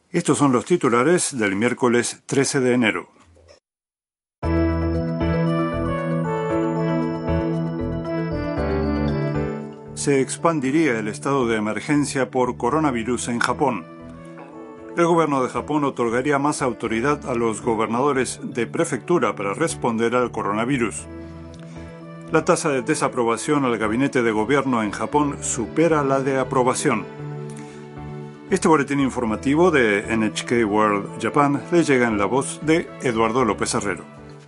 Estos son los titulares del miércoles 13 de enero. Se expandiría el estado de emergencia por coronavirus en Japón. El gobierno de Japón otorgaría más autoridad a los gobernadores de prefectura para responder al coronavirus. La tasa de desaprobación al gabinete de gobierno en Japón supera la de aprobación. Este boletín informativo de NHK World Japan le llega en la voz de Eduardo López Herrero.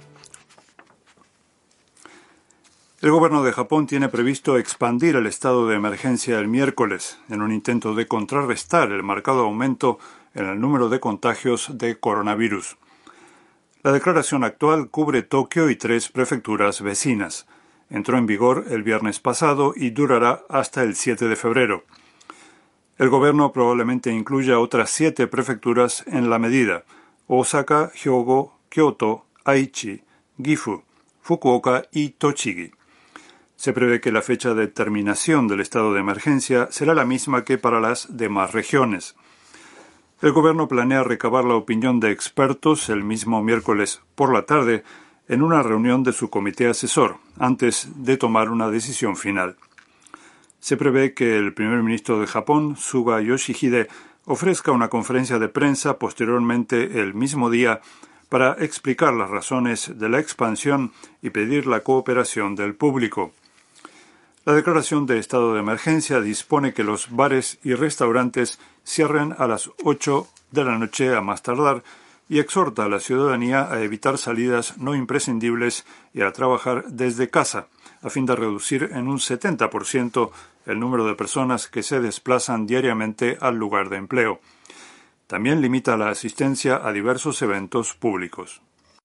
El gobierno de Japón tiene previsto expandir el estado de emergencia el miércoles, en un intento de contrarrestar el marcado aumento en el número de contagios de coronavirus. La declaración actual cubre Tokio y 3 prefecturas vecinas. Entró en vigor el viernes pasado y durará hasta el 7 de febrero. El gobierno probablemente incluya otras 7 prefecturas en la medida: Osaka, Hyogo, Kyoto, Aichi, Gifu, Fukuoka y Tochigi. Se prevé que la fecha de terminación del estado de emergencia será la misma que para las demás regiones. El gobierno planea recabar la opinión de expertos el mismo miércoles por la tarde en una reunión de su comité asesor, antes de tomar una decisión final. Se prevé que el primer ministro de Japón, Suga Yoshihide, ofrezca una conferencia de prensa posteriormente el mismo día para explicar las razones de la expansión y pedir la cooperación del público. La declaración de estado de emergencia dispone que los bares y restaurantes cierren a las 8 de la noche a más tardar y exhorta a la ciudadanía a evitar salidas no imprescindibles y a trabajar desde casa, a fin de reducir en un 70% el número de personas que se desplazan diariamente al lugar de empleo. También limita la asistencia a diversos eventos públicos.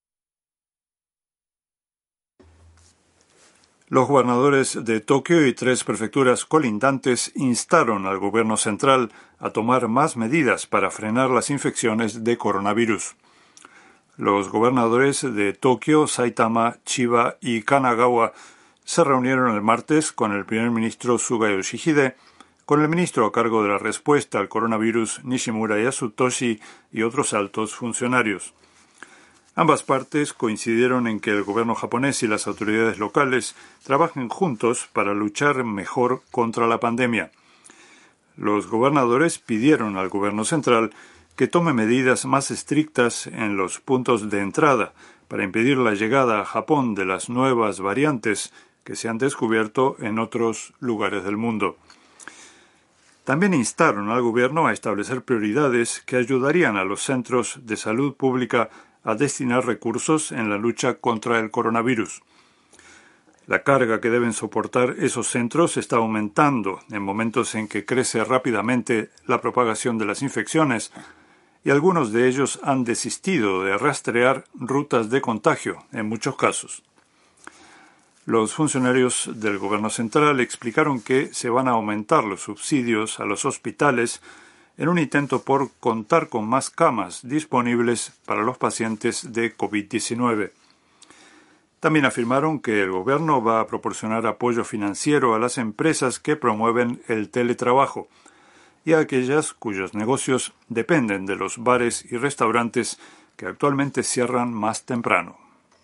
Los gobernadores de Tokio y 3 prefecturas colindantes instaron al gobierno central a tomar más medidas para frenar las infecciones de coronavirus. Los gobernadores de Tokio, Saitama, Chiba y Kanagawa se reunieron el martes con el primer ministro Suga Yoshihide, con el ministro a cargo de la respuesta al coronavirus Nishimura Yasutoshi y otros altos funcionarios. Ambas partes coincidieron en que el gobierno japonés y las autoridades locales trabajen juntos para luchar mejor contra la pandemia. Los gobernadores pidieron al gobierno central que tome medidas más estrictas en los puntos de entrada para impedir la llegada a Japón de las nuevas variantes que se han descubierto en otros lugares del mundo. También instaron al gobierno a establecer prioridades que ayudarían a los centros de salud pública a destinar recursos en la lucha contra el coronavirus. La carga que deben soportar esos centros está aumentando en momentos en que crece rápidamente la propagación de las infecciones y algunos de ellos han desistido de rastrear rutas de contagio en muchos casos. Los funcionarios del gobierno central explicaron que se van a aumentar los subsidios a los hospitales en un intento por contar con más camas disponibles para los pacientes de COVID-19. También afirmaron que el gobierno va a proporcionar apoyo financiero a las empresas que promueven el teletrabajo y a aquellas cuyos negocios dependen de los bares y restaurantes que actualmente cierran más temprano.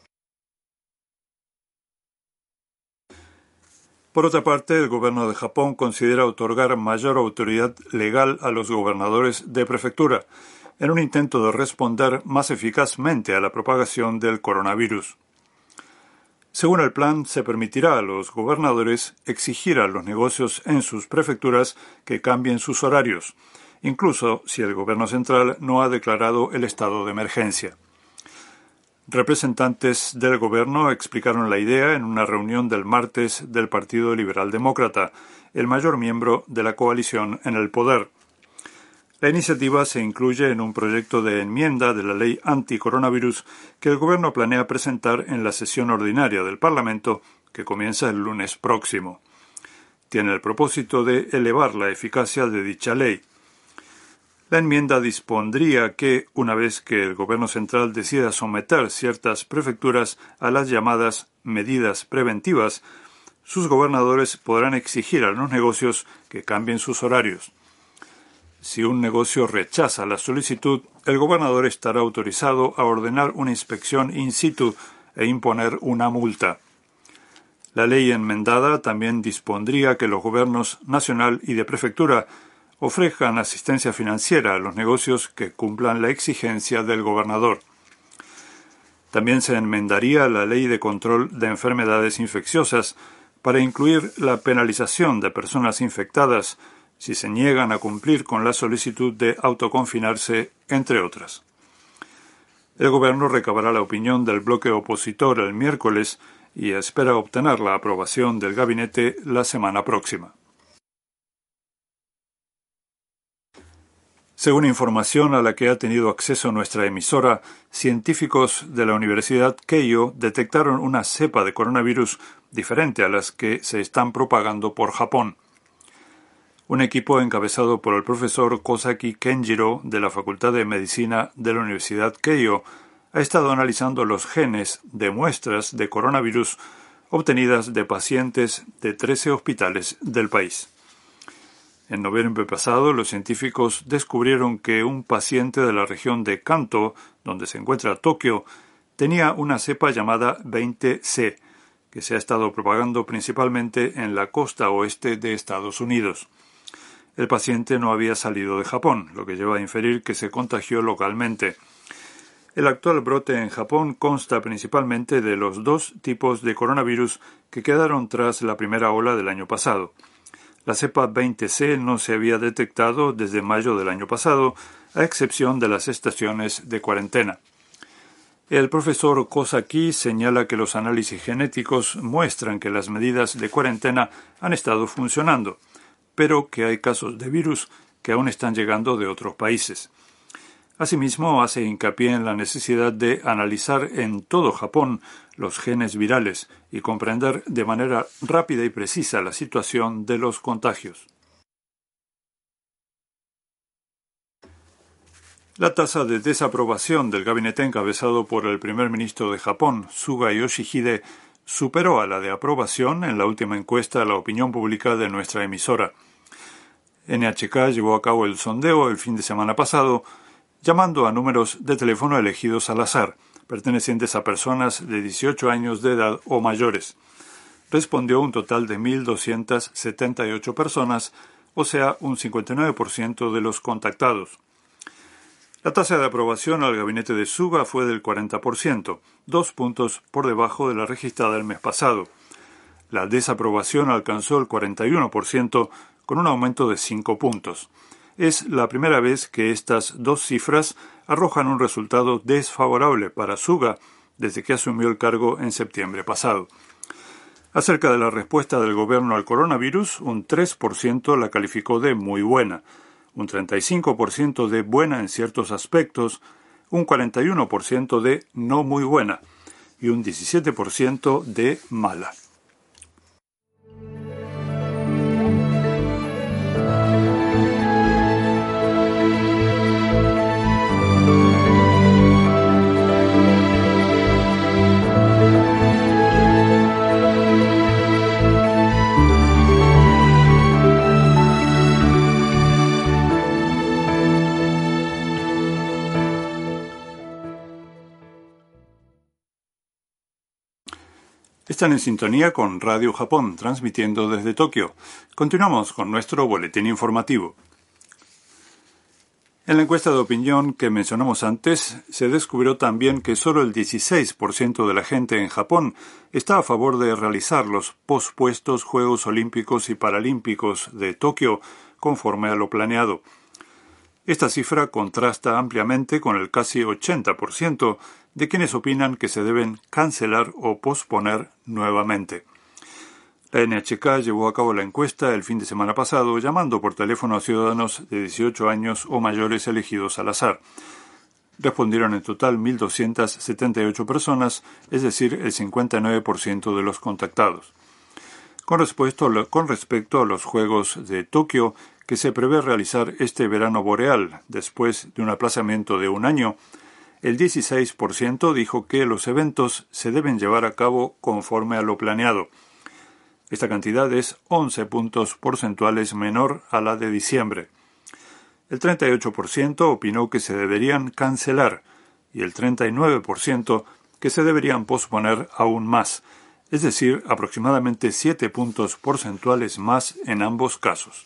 Por otra parte, el gobierno de Japón considera otorgar mayor autoridad legal a los gobernadores de prefectura, en un intento de responder más eficazmente a la propagación del coronavirus. Según el plan, se permitirá a los gobernadores exigir a los negocios en sus prefecturas que cambien sus horarios, incluso si el gobierno central no ha declarado el estado de emergencia. Representantes del gobierno explicaron la idea en una reunión del martes del Partido Liberal Demócrata, el mayor miembro de la coalición en el poder. La iniciativa se incluye en un proyecto de enmienda de la ley anticoronavirus que el gobierno planea presentar en la sesión ordinaria del Parlamento, que comienza el lunes próximo. Tiene el propósito de elevar la eficacia de dicha ley. La enmienda dispondría que, una vez que el gobierno central decida someter ciertas prefecturas a las llamadas medidas preventivas, sus gobernadores podrán exigir a los negocios que cambien sus horarios. Si un negocio rechaza la solicitud, el gobernador estará autorizado a ordenar una inspección in situ e imponer una multa. La ley enmendada también dispondría que los gobiernos nacional y de prefectura ofrezcan asistencia financiera a los negocios que cumplan la exigencia del gobernador. También se enmendaría la ley de control de enfermedades infecciosas para incluir la penalización de personas infectadas si se niegan a cumplir con la solicitud de autoconfinarse, entre otras. El gobierno recabará la opinión del bloque opositor el miércoles y espera obtener la aprobación del gabinete la semana próxima. Según información a la que ha tenido acceso nuestra emisora, científicos de la Universidad Keio detectaron una cepa de coronavirus diferente a las que se están propagando por Japón. Un equipo encabezado por el profesor Kosaki Kenjiro de la Facultad de Medicina de la Universidad Keio ha estado analizando los genes de muestras de coronavirus obtenidas de pacientes de 13 hospitales del país. En noviembre pasado, los científicos descubrieron que un paciente de la región de Kanto, donde se encuentra Tokio, tenía una cepa llamada 20C, que se ha estado propagando principalmente en la costa oeste de Estados Unidos. El paciente no había salido de Japón, lo que lleva a inferir que se contagió localmente. El actual brote en Japón consta principalmente de los dos tipos de coronavirus que quedaron tras la primera ola del año pasado. La cepa 20C no se había detectado desde mayo del año pasado, a excepción de las estaciones de cuarentena. El profesor Kosaki señala que los análisis genéticos muestran que las medidas de cuarentena han estado funcionando, pero que hay casos de virus que aún están llegando de otros países. Asimismo, hace hincapié en la necesidad de analizar en todo Japón los genes virales y comprender de manera rápida y precisa la situación de los contagios. La tasa de desaprobación del gabinete encabezado por el primer ministro de Japón, Suga Yoshihide, superó a la de aprobación en la última encuesta a la opinión pública de nuestra emisora. NHK llevó a cabo el sondeo el fin de semana pasado, llamando a números de teléfono elegidos al azar, pertenecientes a personas de 18 años de edad o mayores. Respondió un total de 1.278 personas, o sea, un 59% de los contactados. La tasa de aprobación al gabinete de Suga fue del 40%, 2 puntos por debajo de la registrada el mes pasado. La desaprobación alcanzó el 41%, con un aumento de 5 puntos. Es la primera vez que estas dos cifras arrojan un resultado desfavorable para Suga desde que asumió el cargo en septiembre pasado. Acerca de la respuesta del gobierno al coronavirus, un 3% la calificó de muy buena, un 35% de buena en ciertos aspectos, un 41% de no muy buena y un 17% de mala. Están en sintonía con Radio Japón, transmitiendo desde Tokio. Continuamos con nuestro boletín informativo. En la encuesta de opinión que mencionamos antes, se descubrió también que solo el 16% de la gente en Japón está a favor de realizar los pospuestos Juegos Olímpicos y Paralímpicos de Tokio conforme a lo planeado. Esta cifra contrasta ampliamente con el casi 80% de quienes opinan que se deben cancelar o posponer nuevamente. La NHK llevó a cabo la encuesta el fin de semana pasado, llamando por teléfono a ciudadanos de 18 años o mayores elegidos al azar. Respondieron en total 1.278 personas, es decir, el 59% de los contactados. Con respecto a los Juegos de Tokio, que se prevé realizar este verano boreal, después de un aplazamiento de un año, el 16% dijo que los eventos se deben llevar a cabo conforme a lo planeado. Esta cantidad es 11 puntos porcentuales menor a la de diciembre. el 38% opinó que se deberían cancelar y el 39% que se deberían posponer aún más, es decir, aproximadamente 7 puntos porcentuales más en ambos casos.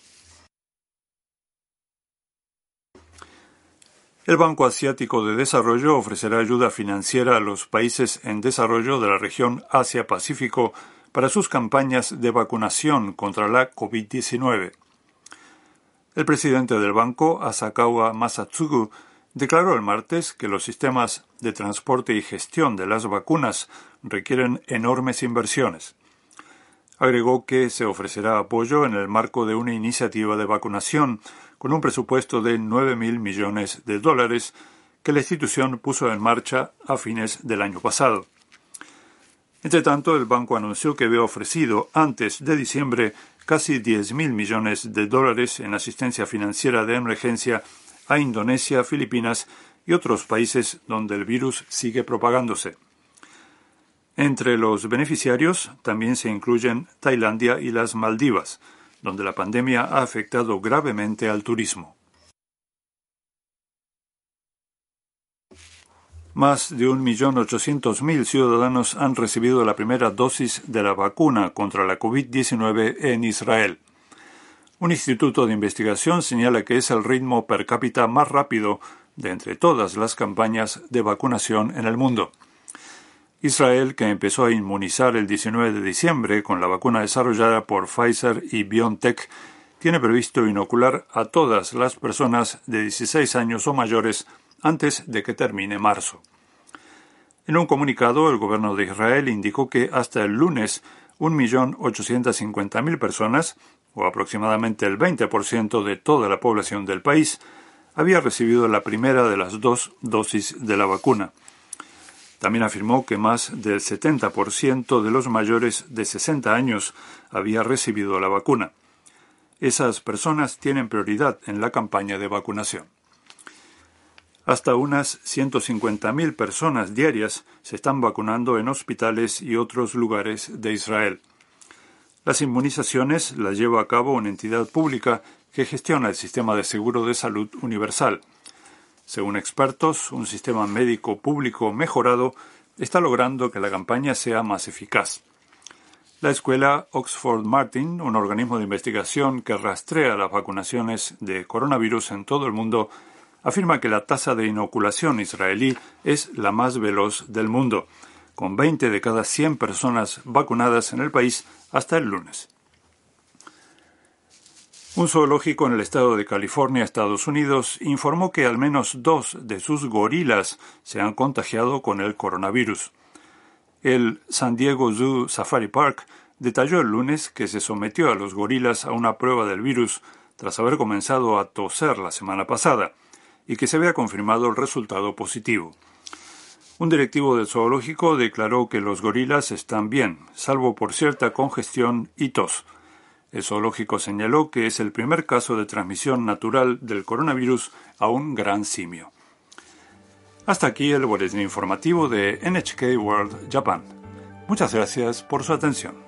El Banco Asiático de Desarrollo ofrecerá ayuda financiera a los países en desarrollo de la región Asia-Pacífico para sus campañas de vacunación contra la COVID-19. El presidente del banco, Asakawa Masatsugu, declaró el martes que los sistemas de transporte y gestión de las vacunas requieren enormes inversiones. Agregó que se ofrecerá apoyo en el marco de una iniciativa de vacunación con un presupuesto de $9.000 millones que la institución puso en marcha a fines del año pasado. Entre tanto, el banco anunció que había ofrecido antes de diciembre casi $10.000 millones en asistencia financiera de emergencia a Indonesia, Filipinas y otros países donde el virus sigue propagándose. Entre los beneficiarios también se incluyen Tailandia y las Maldivas, donde la pandemia ha afectado gravemente al turismo. Más de 1.800.000 ciudadanos han recibido la primera dosis de la vacuna contra la COVID-19 en Israel. Un instituto de investigación señala que es el ritmo per cápita más rápido de entre todas las campañas de vacunación en el mundo. Israel, que empezó a inmunizar el 19 de diciembre con la vacuna desarrollada por Pfizer y BioNTech, tiene previsto inocular a todas las personas de 16 años o mayores antes de que termine marzo. En un comunicado, el gobierno de Israel indicó que hasta el lunes 1.850.000 personas, o aproximadamente el 20% de toda la población del país, había recibido la primera de las 2 dosis de la vacuna. También afirmó que más del 70% de los mayores de 60 años había recibido la vacuna. Esas personas tienen prioridad en la campaña de vacunación. Hasta unas 150.000 personas diarias se están vacunando en hospitales y otros lugares de Israel. Las inmunizaciones las lleva a cabo una entidad pública que gestiona el sistema de seguro de salud universal. Según expertos, un sistema médico público mejorado está logrando que la campaña sea más eficaz. La escuela Oxford Martin, un organismo de investigación que rastrea las vacunaciones de coronavirus en todo el mundo, afirma que la tasa de inoculación israelí es la más veloz del mundo, con 20 de cada 100 personas vacunadas en el país hasta el lunes. Un zoológico en el estado de California, Estados Unidos, informó que al menos 2 de sus gorilas se han contagiado con el coronavirus. El San Diego Zoo Safari Park detalló el lunes que se sometió a los gorilas a una prueba del virus tras haber comenzado a toser la semana pasada y que se había confirmado el resultado positivo. Un directivo del zoológico declaró que los gorilas están bien, salvo por cierta congestión y tos. El zoológico señaló que es el primer caso de transmisión natural del coronavirus a un gran simio. Hasta aquí el boletín informativo de NHK World Japan. Muchas gracias por su atención.